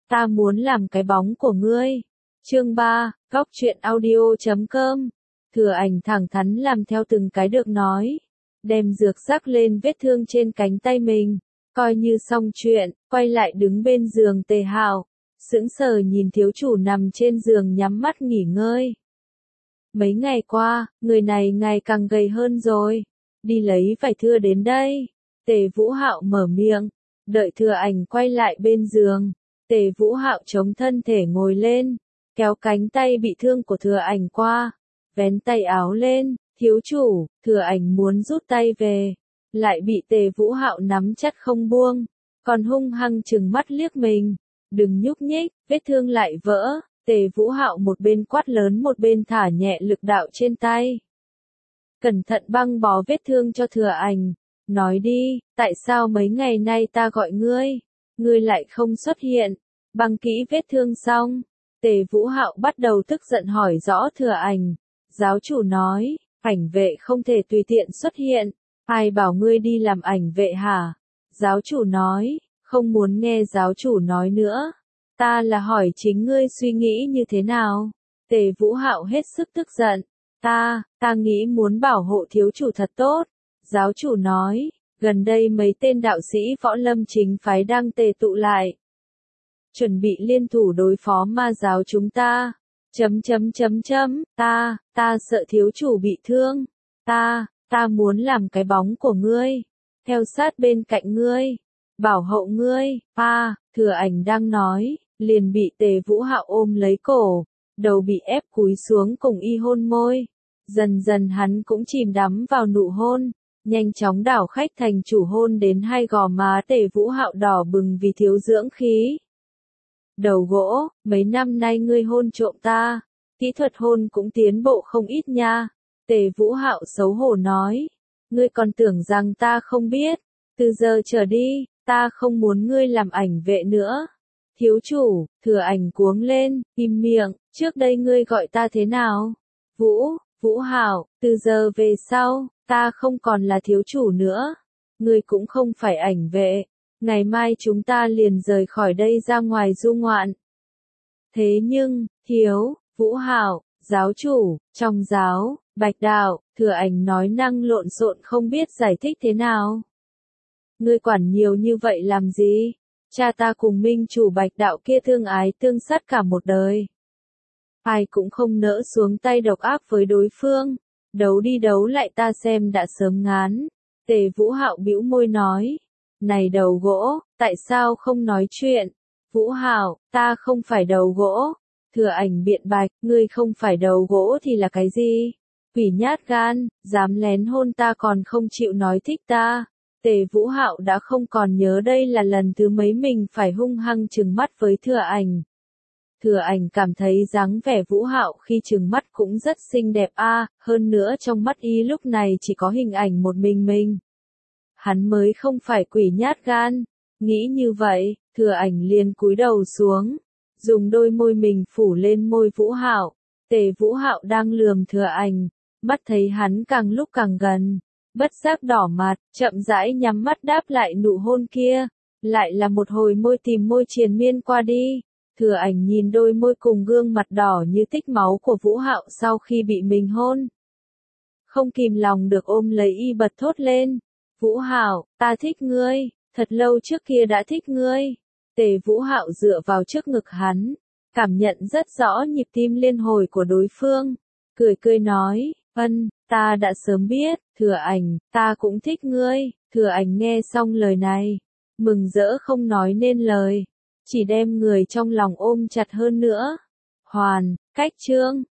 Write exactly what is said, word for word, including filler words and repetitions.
ta muốn làm cái bóng của ngươi. Chương ba, góc truyện audio chấm com. Thừa Ảnh thẳng thắn làm theo từng cái được nói, đem dược rắc lên vết thương trên cánh tay mình, coi như xong chuyện, quay lại đứng bên giường Tề Hạo, sững sờ nhìn thiếu chủ nằm trên giường nhắm mắt nghỉ ngơi. Mấy ngày qua, người này ngày càng gầy hơn rồi, đi lấy vải thưa đến đây. Tề Vũ Hạo mở miệng, đợi Thừa Ảnh quay lại bên giường, Tề Vũ Hạo chống thân thể ngồi lên, kéo cánh tay bị thương của Thừa Ảnh qua, vén tay áo lên, thiếu chủ. Thừa Ảnh muốn rút tay về, lại bị Tề Vũ Hạo nắm chặt không buông, còn hung hăng trừng mắt liếc mình, đừng nhúc nhích, vết thương lại vỡ. Tề Vũ Hạo một bên quát lớn một bên thả nhẹ lực đạo trên tay, cẩn thận băng bó vết thương cho Thừa Ảnh, nói đi, tại sao mấy ngày nay ta gọi ngươi, ngươi lại không xuất hiện? Băng kỹ vết thương xong, Tề Vũ Hạo bắt đầu tức giận hỏi rõ Thừa Ảnh. Giáo chủ nói, ảnh vệ không thể tùy tiện xuất hiện, ai bảo ngươi đi làm ảnh vệ hả? Giáo chủ nói, không muốn nghe giáo chủ nói nữa, ta là hỏi chính ngươi suy nghĩ như thế nào? Tề Vũ Hạo hết sức tức giận, ta, ta nghĩ muốn bảo hộ thiếu chủ thật tốt. Giáo chủ nói, gần đây mấy tên đạo sĩ võ lâm chính phái đang tề tụ lại, chuẩn bị liên thủ đối phó ma giáo chúng ta. Chấm chấm chấm chấm, ta, ta sợ thiếu chủ bị thương, ta, ta muốn làm cái bóng của ngươi, theo sát bên cạnh ngươi, bảo hộ ngươi. A, Thừa Ảnh đang nói, liền bị Tề Vũ Hạo ôm lấy cổ, đầu bị ép cúi xuống cùng y hôn môi. Dần dần hắn cũng chìm đắm vào nụ hôn, nhanh chóng đảo khách thành chủ hôn đến hai gò má Tề Vũ Hạo đỏ bừng vì thiếu dưỡng khí. Đầu gỗ, mấy năm nay ngươi hôn trộm ta, kỹ thuật hôn cũng tiến bộ không ít nha. Tề Vũ Hạo xấu hổ nói, ngươi còn tưởng rằng ta không biết, từ giờ trở đi, ta không muốn ngươi làm ảnh vệ nữa. Thiếu chủ. Thừa Ảnh cuống lên, im miệng, trước đây ngươi gọi ta thế nào? Vũ, Vũ Hạo, từ giờ về sau, ta không còn là thiếu chủ nữa, ngươi cũng không phải ảnh vệ. Ngày mai chúng ta liền rời khỏi đây ra ngoài du ngoạn. Thế nhưng, thiếu, Vũ Hạo, giáo chủ, trong giáo, Bạch Đạo. Thừa Ảnh nói năng lộn xộn không biết giải thích thế nào. Ngươi quản nhiều như vậy làm gì? Cha ta cùng minh chủ Bạch Đạo kia thương ái tương sát cả một đời, ai cũng không nỡ xuống tay độc ác với đối phương, đấu đi đấu lại ta xem đã sớm ngán. Tề Vũ Hạo bĩu môi nói, này đầu gỗ, tại sao không nói chuyện? Vũ Hạo, ta không phải đầu gỗ. Thừa Ảnh biện bạch, ngươi không phải đầu gỗ thì là cái gì? Quỷ nhát gan, dám lén hôn ta còn không chịu nói thích ta. Tề Vũ Hạo đã không còn nhớ đây là lần thứ mấy mình phải hung hăng trừng mắt với Thừa Ảnh. Thừa Ảnh cảm thấy dáng vẻ Vũ Hạo khi trừng mắt cũng rất xinh đẹp a, hơn nữa trong mắt y lúc này chỉ có hình ảnh một mình mình. Hắn mới không phải quỷ nhát gan. Nghĩ như vậy, Thừa Ảnh liền cúi đầu xuống, dùng đôi môi mình phủ lên môi Vũ Hạo. Tề Vũ Hạo đang lườm Thừa Ảnh, mắt thấy hắn càng lúc càng gần, bất giác đỏ mặt, chậm rãi nhắm mắt đáp lại nụ hôn kia, lại là một hồi môi tìm môi triền miên qua đi. Thừa Ảnh nhìn đôi môi cùng gương mặt đỏ như tích máu của Vũ Hạo sau khi bị mình hôn, không kìm lòng được ôm lấy y bật thốt lên, Vũ Hạo, ta thích ngươi, thật lâu trước kia đã thích ngươi. Tề Vũ Hạo dựa vào trước ngực hắn, cảm nhận rất rõ nhịp tim liên hồi của đối phương, cười cười nói, ân, ta đã sớm biết. Thừa Ảnh, ta cũng thích ngươi. Thừa Ảnh nghe xong lời này, mừng rỡ không nói nên lời, chỉ đem người trong lòng ôm chặt hơn nữa. Hoàn, cách chương.